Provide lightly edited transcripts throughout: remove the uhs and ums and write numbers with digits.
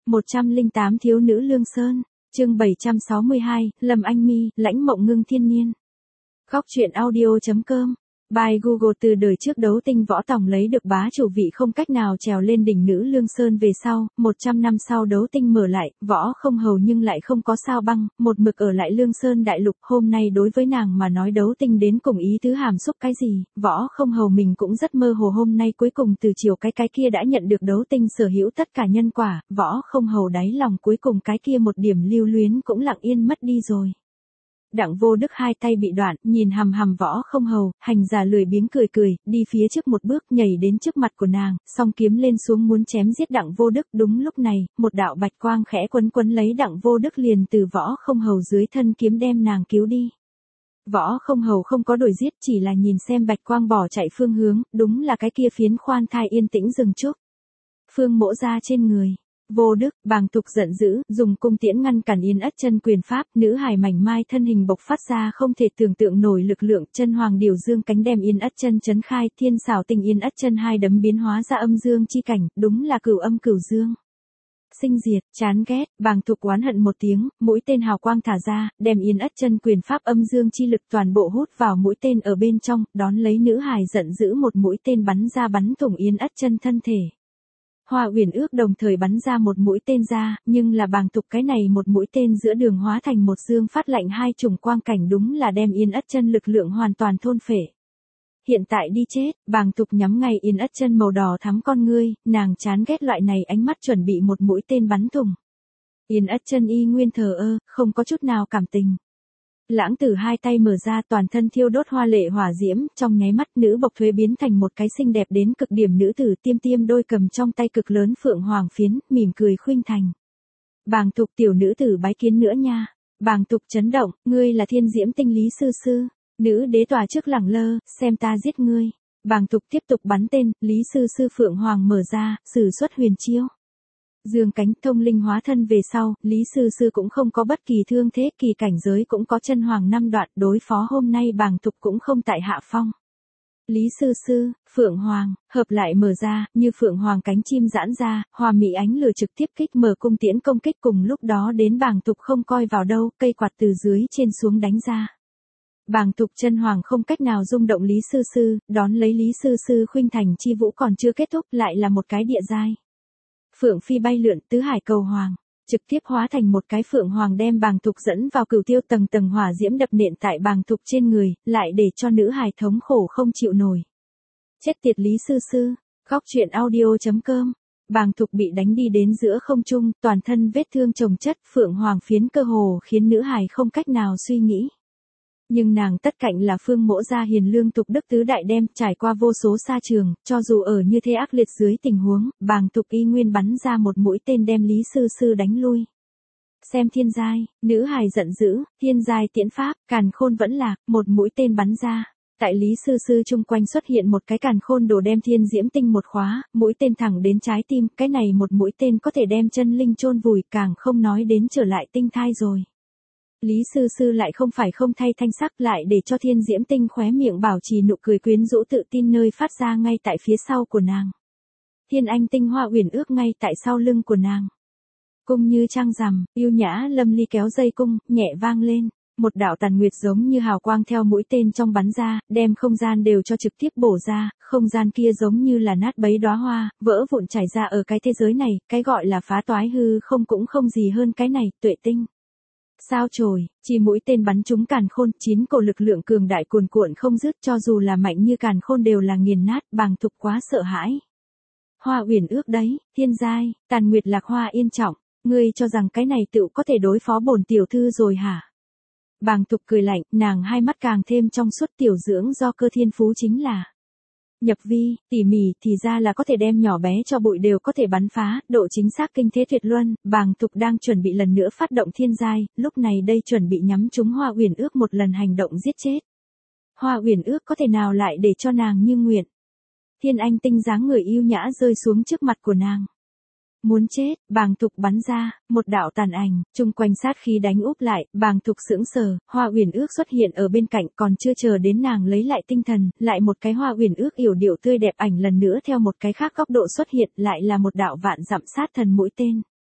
108 Thiếu nữ Lương Sơn, chương 762, Lâm Anh Mi, lãnh mộng ngưng thiên niên. Góc truyện audio.com. Bài Google. Từ đời trước đấu tinh võ tòng lấy được bá chủ vị không cách nào trèo lên đỉnh nữ Lương Sơn về sau, 100 năm sau đấu tinh mở lại, võ không hầu nhưng lại không có sao băng, một mực ở lại Lương Sơn đại lục. Hôm nay đối với nàng mà nói đấu tinh đến cùng ý tứ hàm xúc cái gì, võ không hầu mình cũng rất mơ hồ. Hôm nay cuối cùng từ chiều cái kia đã nhận được đấu tinh sở hữu tất cả nhân quả, võ không hầu đáy lòng cuối cùng cái kia một điểm lưu luyến cũng lặng yên mất đi rồi. Đặng Vô Đức hai tay bị đoạn, nhìn hằm hằm võ không hầu, hành giả lười biếng cười, đi phía trước một bước nhảy đến trước mặt của nàng, song kiếm lên xuống muốn chém giết Đặng Vô Đức. Đúng lúc này, một đạo bạch quang khẽ quấn lấy Đặng Vô Đức liền từ võ không hầu dưới thân kiếm đem nàng cứu đi. Võ không hầu không có đuổi giết, chỉ là nhìn xem bạch quang bỏ chạy phương hướng, đúng là cái kia phiến khoan thai yên tĩnh rừng trúc. Phương Mỗ ra trên người. Vô Đức, Bàng Thục giận dữ, dùng cung tiễn ngăn cản Yên Ất Chân quyền pháp, nữ hài mảnh mai thân hình bộc phát ra không thể tưởng tượng nổi lực lượng, chân hoàng điều dương cánh đem Yên Ất Chân chấn khai, thiên xảo tình Yên Ất Chân hai đấm biến hóa ra âm dương chi cảnh, đúng là cửu âm cửu dương. Sinh diệt, chán ghét, Bàng Thục oán hận một tiếng, mũi tên hào quang thả ra, đem Yên Ất Chân quyền pháp âm dương chi lực toàn bộ hút vào mũi tên ở bên trong, đón lấy nữ hài giận dữ một mũi tên bắn ra bắn thủng Yên Ất Chân thân thể. Hoa Uyển Ước đồng thời bắn ra một mũi tên ra, nhưng là Bàng Thục cái này một mũi tên giữa đường hóa thành một dương phát lạnh hai chủng quang cảnh, đúng là đem Yên Ất Chân lực lượng hoàn toàn thôn phệ. Hiện tại đi chết, Bàng Thục nhắm ngay Yên Ất Chân màu đỏ thắm con ngươi, nàng chán ghét loại này ánh mắt chuẩn bị một mũi tên bắn thủng. Yên Ất Chân y nguyên thờ ơ, không có chút nào cảm tình. Lãng Tử hai tay mở ra, toàn thân thiêu đốt hoa lệ hỏa diễm, trong nháy mắt nữ bộc thuế biến thành một cái xinh đẹp đến cực điểm nữ tử, tiêm đôi cầm trong tay cực lớn phượng hoàng phiến, mỉm cười khuynh thành. Bàng Thục tiểu nữ tử bái kiến nữa nha. Bàng Thục chấn động, ngươi là Thiên Diễm Tinh Lý sư sư. Nữ đế tòa trước lẳng lơ, xem ta giết ngươi. Bàng Thục tiếp tục bắn tên, Lý sư sư phượng hoàng mở ra, sử xuất huyền chiêu. Dương cánh thông linh hóa thân về sau, Lý sư sư cũng không có bất kỳ thương thế, kỳ cảnh giới cũng có chân hoàng năm đoạn, đối phó hôm nay Bàng Thục cũng không tại hạ phong. Lý sư sư, phượng hoàng, hợp lại mở ra, như phượng hoàng cánh chim giãn ra, hòa mỹ ánh lửa trực tiếp kích mở cung tiễn công kích, cùng lúc đó đến Bàng Thục không coi vào đâu, cây quạt từ dưới trên xuống đánh ra. Bàng Thục chân hoàng không cách nào rung động Lý sư sư, đón lấy Lý sư sư khuynh thành chi vũ còn chưa kết thúc, lại là một cái địa giai. Phượng phi bay lượn, tứ hải cầu hoàng, trực tiếp hóa thành một cái phượng hoàng đem Bàng Thục dẫn vào cửu tiêu, tầng tầng hỏa diễm đập nện tại Bàng Thục trên người, lại để cho nữ hài thống khổ không chịu nổi. Chết tiệt Lý sư sư. Góc truyện audio.com. Bàng Thục bị đánh đi đến giữa không trung, toàn thân vết thương chồng chất, phượng hoàng phiến cơ hồ khiến nữ hài không cách nào suy nghĩ. Nhưng nàng tất cạnh là Phương Mỗ gia hiền lương tục đức tứ đại đem, trải qua vô số sa trường, cho dù ở như thế ác liệt dưới tình huống, Bàng Thục y nguyên bắn ra một mũi tên đem Lý sư sư đánh lui. Xem thiên giai, nữ hài giận dữ, thiên giai tiễn pháp, càn khôn vẫn lạc, một mũi tên bắn ra. Tại Lý sư sư chung quanh xuất hiện một cái càn khôn đồ đem Thiên Diễm Tinh một khóa, mũi tên thẳng đến trái tim, cái này một mũi tên có thể đem chân linh chôn vùi, càng không nói đến trở lại tinh thai rồi. Lý sư sư lại không phải không thay thanh sắc, lại để cho Thiên Diễm Tinh khóe miệng bảo trì nụ cười quyến rũ tự tin nơi phát ra ngay tại phía sau của nàng. Thiên Anh Tinh Hoa Uyển Ước ngay tại sau lưng của nàng. Cung như trăng rằm, yêu nhã lâm ly kéo dây cung, nhẹ vang lên. Một đạo tàn nguyệt giống như hào quang theo mũi tên trong bắn ra, đem không gian đều cho trực tiếp bổ ra, không gian kia giống như là nát bấy đóa hoa, vỡ vụn chảy ra ở cái thế giới này, cái gọi là phá toái hư không cũng không gì hơn cái này, tuệ tinh. Sao chổi, chỉ mũi tên bắn trúng càn khôn, 9 cổ lực lượng cường đại cuồn cuộn không dứt, cho dù là mạnh như càn khôn đều là nghiền nát. Bàng Thục quá sợ hãi. Hoa Uyển Ước đấy, thiên giai, tàn nguyệt lạc hoa yên trọng, ngươi cho rằng cái này tựu có thể đối phó bổn tiểu thư rồi hả? Bàng Thục cười lạnh, nàng hai mắt càng thêm trong suốt, tiểu dưỡng do cơ thiên phú chính là nhập vi, tỉ mỉ, thì ra là có thể đem nhỏ bé cho bụi đều có thể bắn phá, độ chính xác kinh thế tuyệt luân. Bàng Thục đang chuẩn bị lần nữa phát động thiên giai, lúc này đây chuẩn bị nhắm trúng Hoa Uyển Ước một lần hành động giết chết. Hoa Uyển Ước có thể nào lại để cho nàng như nguyện. Thiên Anh Tinh dáng người yêu nhã rơi xuống trước mặt của nàng. Muốn chết, Bàng Thục bắn ra, một đạo tàn ảnh, chung quanh sát khí đánh úp lại, Bàng Thục sững sờ, Hoa Uyển Ước xuất hiện ở bên cạnh, còn chưa chờ đến nàng lấy lại tinh thần, lại một cái Hoa Uyển Ước yểu điệu tươi đẹp ảnh lần nữa theo một cái khác góc độ xuất hiện, lại là một đạo vạn dặm sát thần mũi tên.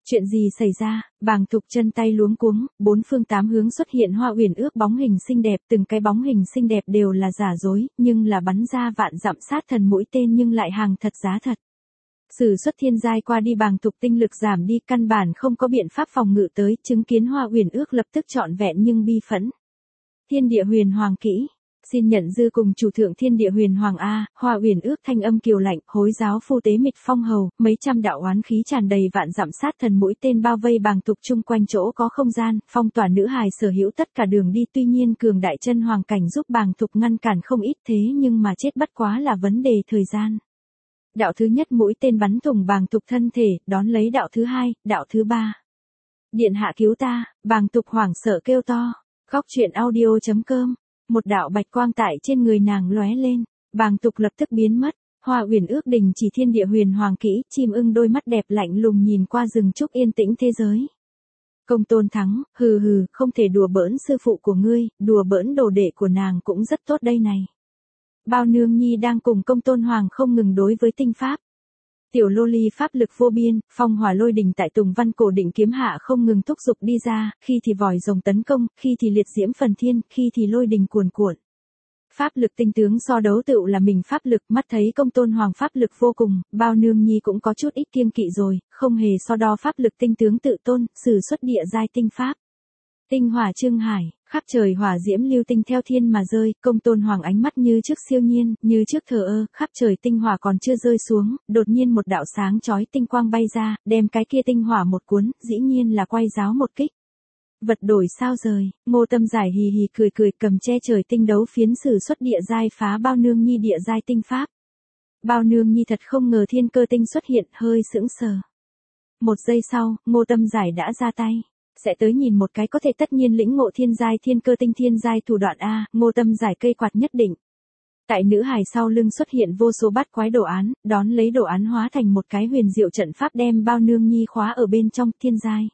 Chuyện gì xảy ra? Bàng Thục chân tay luống cuống, bốn phương tám hướng xuất hiện Hoa Uyển Ước bóng hình xinh đẹp, từng cái bóng hình xinh đẹp đều là giả dối, nhưng là bắn ra vạn dặm sát thần mũi tên nhưng lại hàng thật giá thật. Sử xuất thiên giai qua đi Bàng Thục tinh lực giảm đi, căn bản không có biện pháp phòng ngự tới, chứng kiến Hoa Uyển Ước lập tức trọn vẹn nhưng bi phẫn. Thiên địa huyền hoàng kỹ. Xin nhận dư cùng chủ thượng thiên địa huyền hoàng A, Hoa Uyển Ước thanh âm kiều lạnh, hối giáo phu tế mịch phong hầu, mấy trăm đạo oán khí tràn đầy vạn dặm sát thần mũi tên bao vây Bàng Thục chung quanh chỗ có không gian, phong tỏa nữ hài sở hữu tất cả đường đi, tuy nhiên cường đại chân hoàng cảnh giúp Bàng Thục ngăn cản không ít thế nhưng mà chết bất quá là vấn đề thời gian. Đạo thứ nhất mũi tên bắn thủng Bàng Thục thân thể, đón lấy đạo thứ hai, đạo thứ ba. Điện hạ cứu ta, Bàng Thục hoảng sợ kêu to. Góc truyện audio.com. Một đạo bạch quang tại trên người nàng lóe lên, Bàng Thục lập tức biến mất. Hoa Uyển Ước đình chỉ thiên địa huyền hoàng kỹ, chim ưng đôi mắt đẹp lạnh lùng nhìn qua rừng trúc yên tĩnh thế giới. Công Tôn thắng, hừ hừ, không thể đùa bỡn sư phụ của ngươi, đùa bỡn đồ đệ của nàng cũng rất tốt đây này. Bao Nương Nhi đang cùng Công Tôn Hoàng không ngừng đối với tinh pháp. Tiểu lô ly pháp lực vô biên, phong hỏa lôi đình tại Tùng Văn cổ định kiếm hạ không ngừng thúc giục đi ra, khi thì vòi rồng tấn công, khi thì liệt diễm phần thiên, khi thì lôi đình cuồn cuộn. Pháp lực tinh tướng so đấu tựu là mình pháp lực, mắt thấy Công Tôn Hoàng pháp lực vô cùng, Bao Nương Nhi cũng có chút ít kiêng kỵ rồi, không hề so đo pháp lực tinh tướng tự tôn, sử xuất địa giai tinh pháp. Tinh hỏa trương hải, khắp trời hỏa diễm lưu tinh theo thiên mà rơi, Công Tôn Hoàng ánh mắt như trước siêu nhiên, như trước thờ ơ, khắp trời tinh hỏa còn chưa rơi xuống, đột nhiên một đạo sáng chói tinh quang bay ra, đem cái kia tinh hỏa một cuốn, dĩ nhiên là quay giáo một kích. Vật đổi sao rời, Ngô Tâm Giải hì hì cười cười cầm che trời tinh đấu phiến sử xuất địa giai phá Bao Nương Nhi địa giai tinh pháp. Bao Nương Nhi thật không ngờ thiên cơ tinh xuất hiện, hơi sững sờ. Một giây sau, Ngô Tâm Giải đã ra tay. Sẽ tới nhìn một cái có thể tất nhiên lĩnh ngộ thiên giai thiên cơ tinh thiên giai thủ đoạn A, Ngô Tâm Giải cây quạt nhất định. Tại nữ hài sau lưng xuất hiện vô số bát quái đồ án, đón lấy đồ án hóa thành một cái huyền diệu trận pháp đem Bao Nương Nhi khóa ở bên trong thiên giai.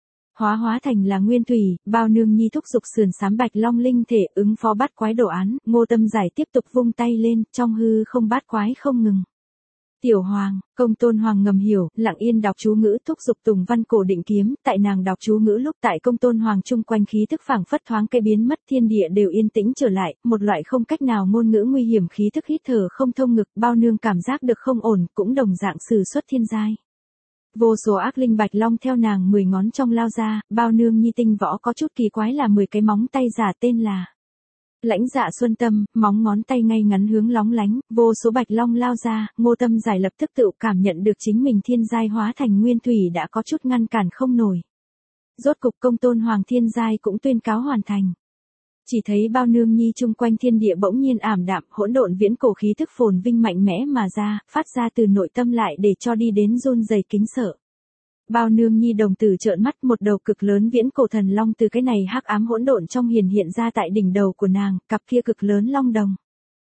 Hóa thành là nguyên thủy, Bao Nương Nhi thúc giục sườn sám bạch long linh thể ứng phó bát quái đồ án, Ngô Tâm Giải tiếp tục vung tay lên, trong hư không bát quái không ngừng. Tiểu Hoàng, Công Tôn Hoàng ngầm hiểu, lặng yên đọc chú ngữ thúc giục Tùng Văn cổ định kiếm, tại nàng đọc chú ngữ lúc tại Công Tôn Hoàng chung quanh khí thức phảng phất thoáng cây biến mất, thiên địa đều yên tĩnh trở lại, một loại không cách nào ngôn ngữ nguy hiểm khí thức hít thở không thông ngực, Bao Nương cảm giác được không ổn, cũng đồng dạng sử xuất thiên giai. Vô số ác linh bạch long theo nàng 10 ngón trong lao ra, Bao Nương Nhi tinh võ có chút kỳ quái là 10 cái móng tay giả tên là Lãnh Dạ Xuân Tâm, móng ngón tay ngay ngắn hướng lóng lánh, vô số bạch long lao ra, Ngô Tâm Giải lập tức tự cảm nhận được chính mình thiên giai hóa thành nguyên thủy đã có chút ngăn cản không nổi. Rốt cục Công Tôn Hoàng thiên giai cũng tuyên cáo hoàn thành. Chỉ thấy Bao Nương Nhi chung quanh thiên địa bỗng nhiên ảm đạm, hỗn độn viễn cổ khí thức phồn vinh mạnh mẽ mà ra, phát ra từ nội tâm lại để cho đi đến run rẩy kính sợ. Bao Nương Nhi đồng tử trợn mắt, một đầu cực lớn viễn cổ thần long từ cái này hắc ám hỗn độn trong hiện ra tại đỉnh đầu của nàng, cặp kia cực lớn long đồng.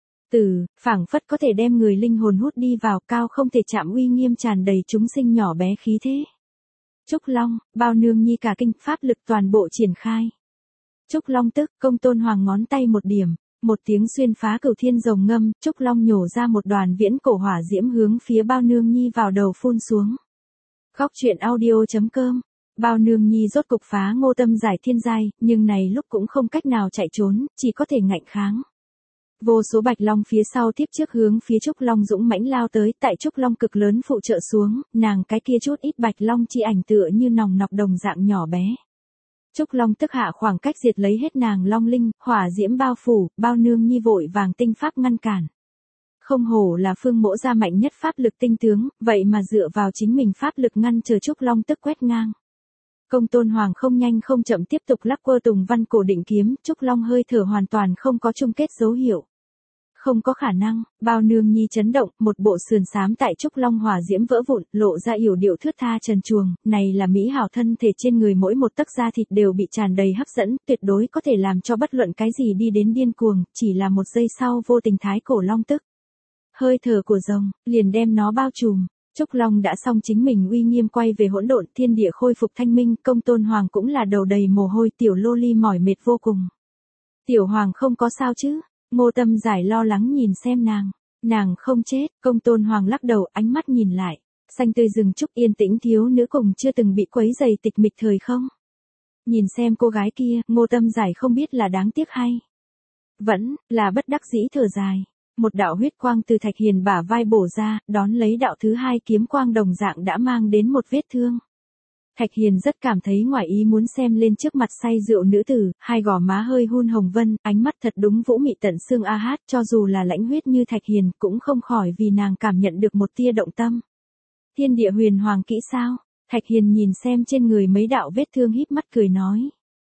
Phảng phất có thể đem người linh hồn hút đi vào, cao không thể chạm uy nghiêm tràn đầy chúng sinh nhỏ bé khí thế. Trúc Long, Bao Nương Nhi cả kinh pháp lực toàn bộ triển khai. Trúc Long tức, Công Tôn Hoàng ngón tay một điểm, một tiếng xuyên phá cửu thiên rồng ngâm, Trúc Long nhổ ra một đoàn viễn cổ hỏa diễm hướng phía Bao Nương Nhi vào đầu phun xuống. Góc truyện audio.com. Bao Nương Nhi rốt cục phá Ngô Tâm Giải thiên giai, nhưng này lúc cũng không cách nào chạy trốn, chỉ có thể ngạnh kháng. Vô số bạch long phía sau tiếp trước hướng phía Trúc Long dũng mãnh lao tới, tại Trúc Long cực lớn phụ trợ xuống, nàng cái kia chút ít bạch long chi ảnh tựa như nòng nọc đồng dạng nhỏ bé. Trúc Long tức hạ khoảng cách diệt lấy hết nàng long linh, hỏa diễm bao phủ, Bao Nương Nhi vội vàng tinh pháp ngăn cản. Không hổ là Phương Mỗ gia mạnh nhất pháp lực tinh tướng, vậy mà dựa vào chính mình pháp lực ngăn chờ Trúc Long tức quét ngang. Công Tôn Hoàng không nhanh không chậm tiếp tục lắc quơ Tùng Văn cổ định kiếm, Trúc Long hơi thở hoàn toàn không có chung kết dấu hiệu. Không có khả năng, Bao Nương Nhi chấn động, một bộ sườn xám tại Trúc Long hỏa diễm vỡ vụn, lộ ra yểu điệu thướt tha trần truồng, này là mỹ hảo thân thể trên người mỗi một tấc da thịt đều bị tràn đầy hấp dẫn, tuyệt đối có thể làm cho bất luận cái gì đi đến điên cuồng, chỉ là một giây sau vô tình thái cổ long tức. Hơi thở của rồng, liền đem nó bao trùm. Trúc Long đã xong chính mình uy nghiêm quay về hỗn độn, thiên địa khôi phục thanh minh, Công Tôn Hoàng cũng là đầu đầy mồ hôi, tiểu lô ly mỏi mệt vô cùng. Tiểu Hoàng không có sao chứ? Ngô Tâm Giải lo lắng nhìn xem nàng. Nàng không chết, Công Tôn Hoàng lắc đầu, ánh mắt nhìn lại. Xanh tươi rừng trúc yên tĩnh thiếu nữ cùng chưa từng bị quấy rầy tịch mịch thời không. Nhìn xem cô gái kia, Ngô Tâm Giải không biết là đáng tiếc hay vẫn là bất đắc dĩ thở dài. Một đạo huyết quang từ Thạch Hiền bả vai bổ ra, đón lấy đạo thứ hai kiếm quang đồng dạng đã mang đến một vết thương. Thạch Hiền rất cảm thấy ngoài ý muốn xem lên trước mặt say rượu nữ tử, hai gò má hơi hun hồng vân, ánh mắt thật đúng vũ mị tận xương a hát, cho dù là lãnh huyết như Thạch Hiền cũng không khỏi vì nàng cảm nhận được một tia động tâm. Thiên địa huyền hoàng kỹ sao? Thạch Hiền nhìn xem trên người mấy đạo vết thương híp mắt cười nói.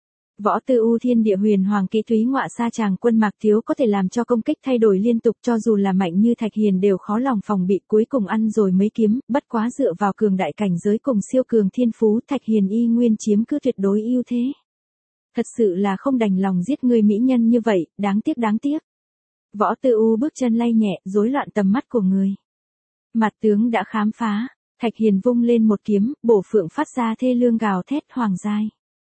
Võ Tư U thiên địa huyền hoàng kỹ túy ngọa sa chàng quân Mạc Thiếu có thể làm cho công kích thay đổi liên tục, cho dù là mạnh như Thạch Hiền đều khó lòng phòng bị, cuối cùng ăn rồi mấy kiếm, bất quá dựa vào cường đại cảnh giới cùng siêu cường thiên phú, Thạch Hiền y nguyên chiếm cứ tuyệt đối ưu thế. Thật sự là không đành lòng giết người mỹ nhân như vậy, đáng tiếc đáng tiếc. Võ Tư U bước chân lay nhẹ, rối loạn tầm mắt của người. Mặt tướng đã khám phá, Thạch Hiền vung lên một kiếm, bổ phượng phát ra thê lương gào thét hoàng giai.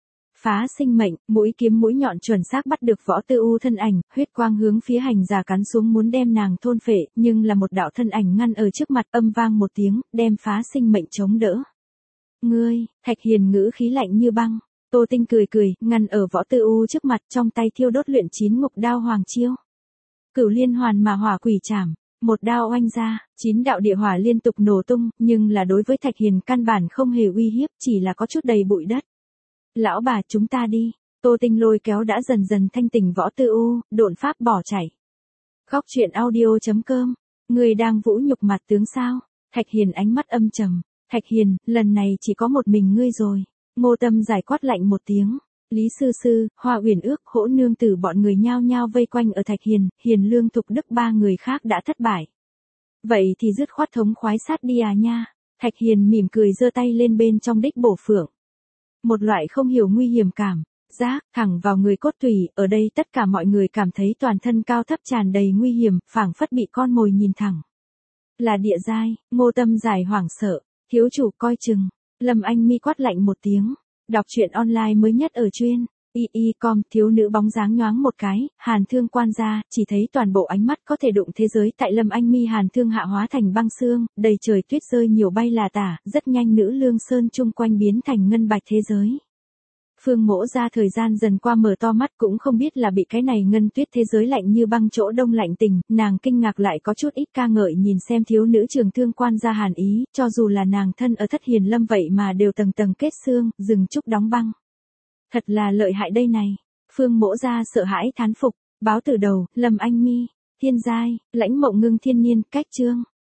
Phá sinh mệnh, mũi kiếm mũi nhọn chuẩn xác bắt được Võ Tư U thân ảnh, huyết quang hướng phía hành giả cắn xuống muốn đem nàng thôn phệ, nhưng là một đạo thân ảnh ngăn ở trước mặt, âm vang một tiếng, đem phá sinh mệnh chống đỡ. Ngươi, Thạch Hiền ngữ khí lạnh như băng. Tô Tinh cười cười, ngăn ở Võ Tư U trước mặt, trong tay thiêu đốt luyện 9 ngục đao hoàng chiêu. Cửu liên hoàn mà hỏa quỷ trảm, một đao oanh ra, 9 đạo địa hỏa liên tục nổ tung, nhưng là đối với Thạch Hiền căn bản không hề uy hiếp, chỉ là có chút đầy bụi đất. Lão bà chúng ta đi, Tô Tinh lôi kéo đã dần dần thanh tỉnh Võ Tư U, độn pháp bỏ chạy. Góc truyện audio.com, người đang vũ nhục mặt tướng sao? Thạch Hiền ánh mắt âm trầm. Thạch Hiền, lần này chỉ có một mình ngươi rồi. Ngô Tâm giải quát lạnh một tiếng. Lý Sư Sư, Hoa Uyển Ước, Hỗ Nương Tử bọn người nhao nhao vây quanh ở Thạch Hiền, Hiền Lương Thục Đức ba người khác đã thất bại. Vậy thì dứt khoát thống khoái sát đi à nha. Thạch Hiền mỉm cười giơ tay lên bên trong đích bổ phượng. Một loại không hiểu nguy hiểm cảm, giác, thẳng vào người cốt tủy, ở đây tất cả mọi người cảm thấy toàn thân cao thấp tràn đầy nguy hiểm, phảng phất bị con mồi nhìn thẳng. Là địa giai, Ngô Tâm giải hoảng sợ, thiếu chủ coi chừng, Lâm Anh Mi quát lạnh một tiếng, đọc truyện online mới nhất ở chuyên, com, thiếu nữ bóng dáng nhoáng một cái, hàn thương quan ra, chỉ thấy toàn bộ ánh mắt có thể đụng thế giới tại Lâm Anh Mi hàn thương hạ hóa thành băng xương, đầy trời tuyết rơi nhiều bay là tả, rất nhanh nữ lương sơn chung quanh biến thành ngân bạch thế giới. Phương Mỗ ra thời gian dần qua mở to mắt cũng không biết là bị cái này ngân tuyết thế giới lạnh như băng chỗ đông lạnh tình, nàng kinh ngạc lại có chút ít ca ngợi nhìn xem thiếu nữ trường thương quan ra hàn ý, cho dù là nàng thân ở Thất Hiền Lâm vậy mà đều tầng tầng kết xương, rừng trúc đóng băng. Thật là lợi hại đây này. Phương Mỗ ra sợ hãi thán phục, báo từ đầu, Lâm Anh Mi, Thiên giai, Lãnh Mộng Ngưng thiên niên, cách chương.